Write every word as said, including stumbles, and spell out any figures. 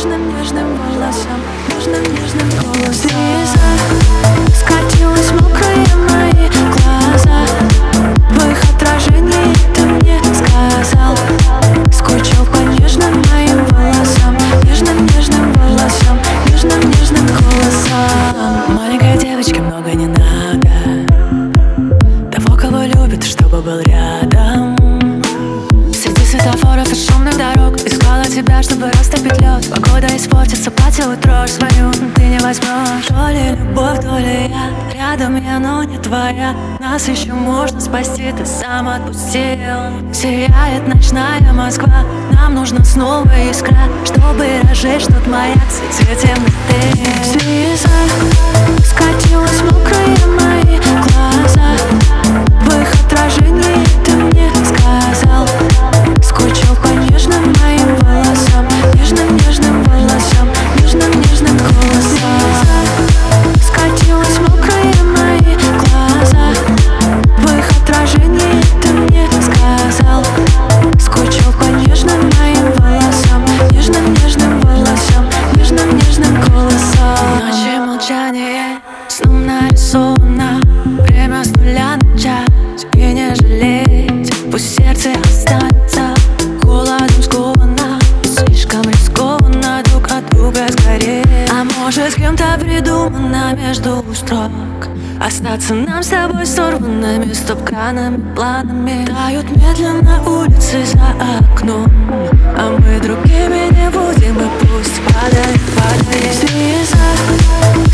нежным-нежным волосам, нежным-нежным голосом. Слеза скатилась мокрые мои глаза. В их отражении ты мне сказал: скучал по нежным моим волосам, нежным-нежным волосам, нежным-нежным голосом. Маленькой девочке много не надо того, кого любит, чтобы был рядом. Среди светофоров и шумных дорог искала тебя, чтобы растопить лед. Погода испортится, поцелуй дрожь свою ты не возьмешь. То ли любовь, то ли я, рядом я, но не твоя. Нас еще можно спасти, ты сам отпустил. Сияет ночная Москва, нам нужна снова искра, чтобы разжечь тот маяк в цвете ты. Слеза скатилась мокрые мои глаза. В их отражении ты мне сказал: скучал по нежным моим волосам, нежным-нежным волосам, нежным-нежным голосом. Скатилась мокрые мои глаза. В их отражении ты мне сказал: скучал по нежным моим волосам, нежным-нежным волосам, нежным-нежным голосом. Ночи молчание сном нарисовано, время с нуля начать и не жалеть. Пусть сердце останется холодом сковано, слишком рискованно друг от друга сгореть. А может, с кем-то придумано между строк остаться нам с тобой сорванными стоп-кранами, планами. Тают медленно улицы за окном, а мы другими не будем, и пусть падает, падает слеза.